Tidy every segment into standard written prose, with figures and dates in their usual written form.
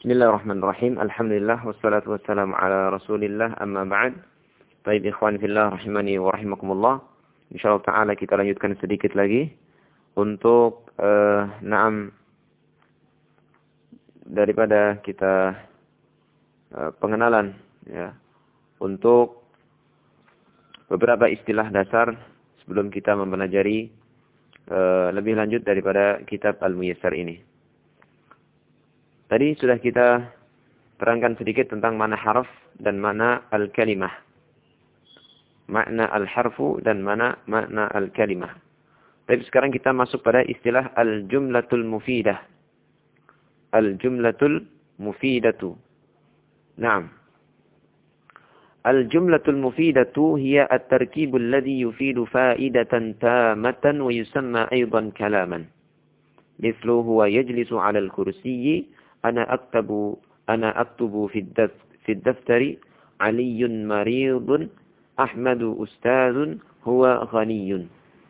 Bismillahirrahmanirrahim. Alhamdulillah wassalatu wassalamu ala Rasulillah amma ba'd. Baik ikhwan fillah rahimani wa rahimakumullah. Insyaallah taala kita lanjutkan sedikit lagi untuk daripada kita pengenalan ya untuk beberapa istilah dasar sebelum kita mempelajari lebih lanjut daripada kitab Al-Muyassar ini. Tadi sudah kita terangkan sedikit tentang mana harf dan mana al-kalimah. Makna al-harfu dan makna al-kalimah. Tapi sekarang kita masuk pada istilah al-jumlatul mufidah. Al-jumlatul mufidatu. Naam. Al-jumlatul mufidatu hiya at-tarkibul ladhi yufidu fa'idatan tamatan wa yusamma aydan kalaman. Mithlu huwa yajlisu 'ala al-kursiyyi ana aktubu fi ad-daftari Aliyun maridun Ahmadu ustazun huwa ghaniyun.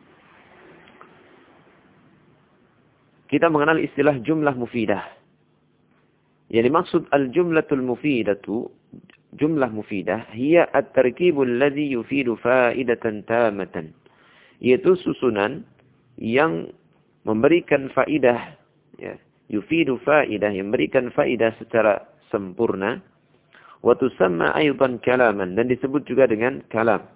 Kita mengenal istilah jumlah mufidah. Yang dimaksud al-jumlatul mufidatu, jumlah mufidah, hiya at-tarkibul ladzi yufidu fa'idatan tamatan. Yaitu susunan yang memberikan faidah, ya, yufidu faidah, yang memberikan faidah secara sempurna. Wa tusamma aidan kalaman, dan disebut juga dengan kalam.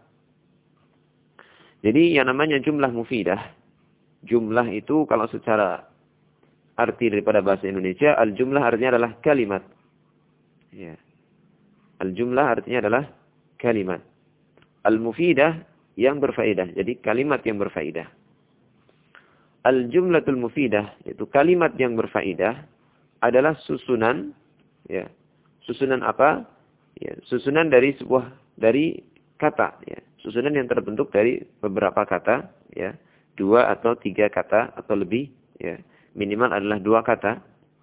Jadi yang namanya jumlah mufidah, jumlah itu kalau secara arti daripada bahasa Indonesia, al-jumlah artinya adalah kalimat. Ya. Al-jumlah artinya adalah kalimat. Al-mufidah yang berfaedah, jadi kalimat yang berfaedah. Al-jumlatul mufidah, yaitu kalimat yang berfaedah, adalah susunan, ya. Susunan apa? Ya, susunan dari kata, ya. Susunan yang terbentuk dari beberapa kata, ya. 2 atau 3 kata atau lebih, ya. Minimal adalah 2 kata.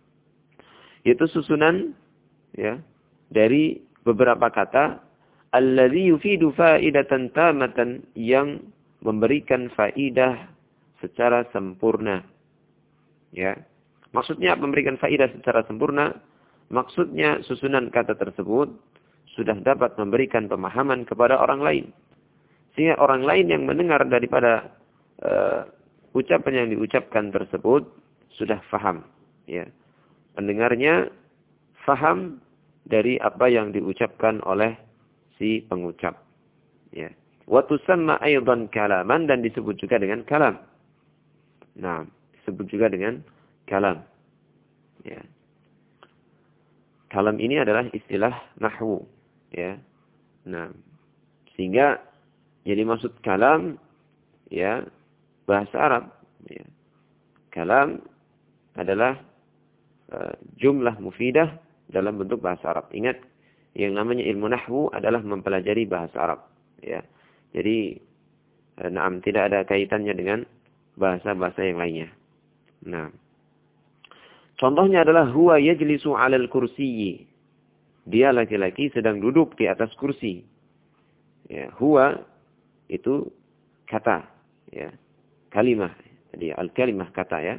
Yaitu susunan, ya, dari beberapa kata alladzi yufidu fa'idatan tamatan, yang memberikan faidah secara sempurna. Ya. Maksudnya memberikan faidah secara sempurna, maksudnya susunan kata tersebut sudah dapat memberikan pemahaman kepada orang lain. Sehingga orang lain yang mendengar daripada ucapan yang diucapkan tersebut sudah faham. Ya. Pendengarnya faham dari apa yang diucapkan oleh si pengucap. Ya. Wa tusamma aidan kalaman, dan disebut juga dengan kalam. Nah, disebut juga dengan kalam. Ya. Kalam ini adalah istilah nahwu, ya. Nah, sehingga jadi maksud kalam, ya, bahasa Arab, ya. Kalam adalah jumlah mufidah dalam bentuk bahasa Arab. Ingat, yang namanya ilmu nahwu adalah mempelajari bahasa Arab, ya. Jadi, tidak ada kaitannya dengan bahasa-bahasa yang lainnya. Nah, contohnya adalah huwa yajlisu 'alal kursiyyi. Dia laki-laki sedang duduk di atas kursi. Ya, huwa itu kata, ya. Kalimah. Jadi al-kalimah kata, ya.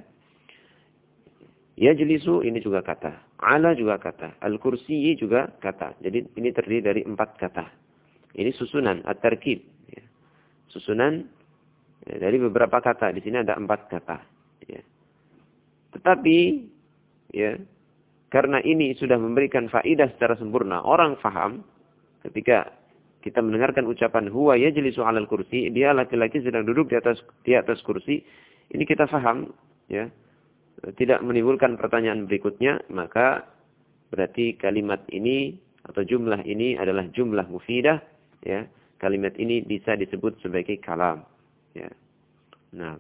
Yajlisu ini juga kata. 'Ala juga kata. Al-kursiyyi juga kata. Jadi ini terdiri dari 4 kata. Ini susunan at-tarkib, ya. Susunan dari beberapa kata. Di sini ada 4 kata. Ya. Tetapi, ya, karena ini sudah memberikan faidah secara sempurna, orang faham ketika kita mendengarkan ucapan huwa yajlisu 'alal kursi, dia laki-laki sedang duduk di atas kursi. Ini kita faham, ya. Tidak menimbulkan pertanyaan berikutnya, maka berarti kalimat ini atau jumlah ini adalah jumlah mufidah, ya. Kalimat ini bisa disebut sebagai kalam. Ya. Nah.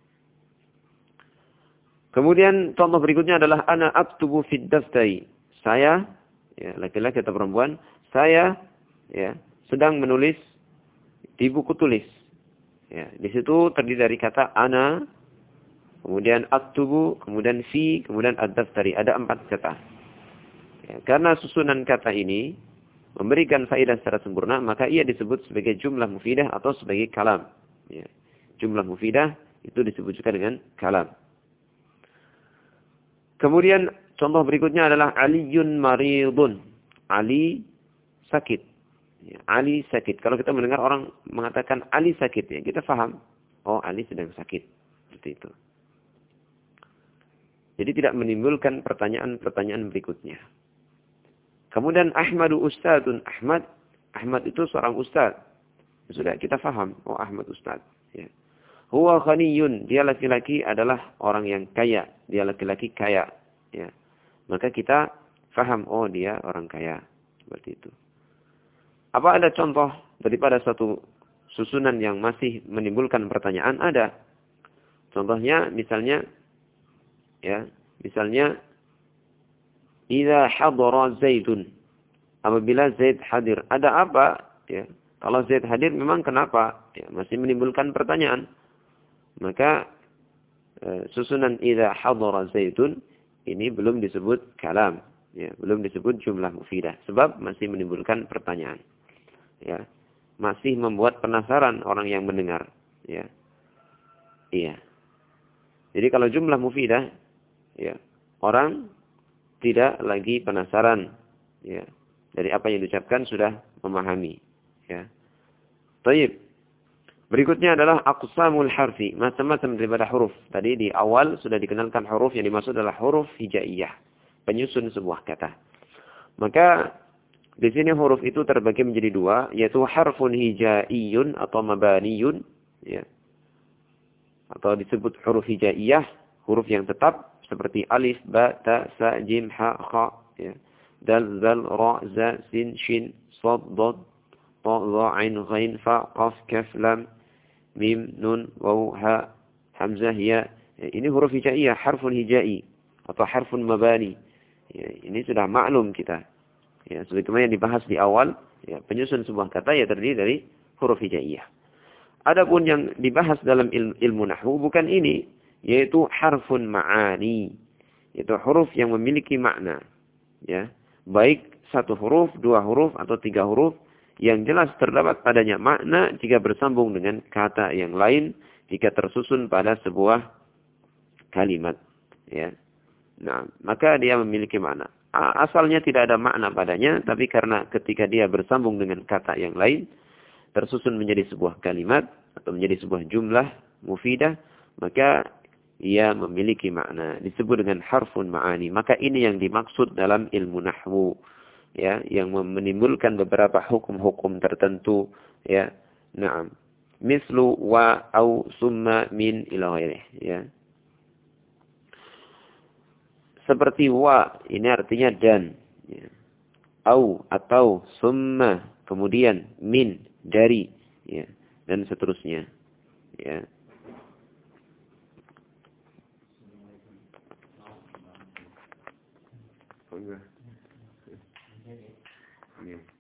Kemudian contoh berikutnya adalah ana aktubu fid daftari. Saya, ya, laki-laki atau perempuan, saya, ya, sedang menulis di buku tulis. Ya, di situ terdiri dari kata ana, kemudian aktubu, kemudian fi, kemudian ad-daftari. Ada 4 kata. Ya, karena susunan kata ini memberikan faedah secara sempurna, maka ia disebut sebagai jumlah mufidah atau sebagai kalam. Ya. Jumlah mufidah itu disebut juga dengan kalam. Kemudian contoh berikutnya adalah Aliyun maridun. Ali sakit. Ya, Ali sakit. Kalau kita mendengar orang mengatakan Ali sakit, ya, kita faham. Oh, Ali sedang sakit. Seperti itu. Jadi tidak menimbulkan pertanyaan-pertanyaan berikutnya. Kemudian Ahmadu Ustadun. Ahmad itu seorang ustaz. Sudah kita faham. Oh, Ahmad ustaz. Ya. Huwa ghaniyun. Dia laki-laki adalah orang yang kaya. Dia laki-laki kaya. Ya. Maka kita faham. Oh, dia orang kaya. Seperti itu. Apa ada contoh daripada satu susunan yang masih menimbulkan pertanyaan? Ada. Contohnya misalnya, ya, misalnya idza hadara Zaidun. Apabila Zaid hadir, ada apa? Ya. Kalau Zaid hadir memang kenapa? Ya, masih menimbulkan pertanyaan. Maka susunan idza hadara Zaidun ini belum disebut kalam, ya, belum disebut jumlah mufidah sebab masih menimbulkan pertanyaan. Ya. Masih membuat penasaran orang yang mendengar, ya. Iya. Jadi kalau jumlah mufidah, ya, orang tidak lagi penasaran, ya, dari apa yang diucapkan sudah memahami, ya. Baik. Berikutnya adalah aqsamul harfi, macam-macam daripada huruf. Tadi di awal sudah dikenalkan huruf yang dimaksud adalah huruf hijaiyah, penyusun sebuah kata. Maka di sini huruf itu terbagi menjadi dua, yaitu harfun hijaiyun atau mabaniyun, ya. Atau disebut huruf hijaiyah, huruf yang tetap seperti alif, ba, ta, sa, jim, ha, kha, ya. Dal, zal, ra, za, sin, shin, sad, dad, ta, za, ain, ghain, fa, qaf, kaf, lam, mim, nun, waw, ha, hamzah, ya. Ini huruf hijaiyah, harfun hijai atau harfun mabani. Ya, ini sudah maklum kita. Ya, sebagaimana yang dibahas di awal, ya, penyusun sebuah kata ya terdiri dari huruf hijaiyah. Adapun yang dibahas dalam ilmu nahwu bukan ini, yaitu harfun ma'ani. Yaitu huruf yang memiliki makna. Ya, baik satu huruf, dua huruf, atau tiga huruf, yang jelas terdapat padanya makna jika bersambung dengan kata yang lain, jika tersusun pada sebuah kalimat. Ya. Nah, maka dia memiliki makna. Asalnya tidak ada makna padanya, tapi karena ketika dia bersambung dengan kata yang lain, tersusun menjadi sebuah kalimat, atau menjadi sebuah jumlah mufidah, maka ia memiliki makna. Disebut dengan harfun ma'ani. Maka ini yang dimaksud dalam ilmu nahwu. Ya, yang menimbulkan beberapa hukum-hukum tertentu, ya. Naam. Mislu wa au summa min ila ghairih, ya. Seperti wa, ini artinya dan, ya. Au atau summa, kemudian min dari, ya, dan seterusnya, ya. Oh, enggak. Yeah.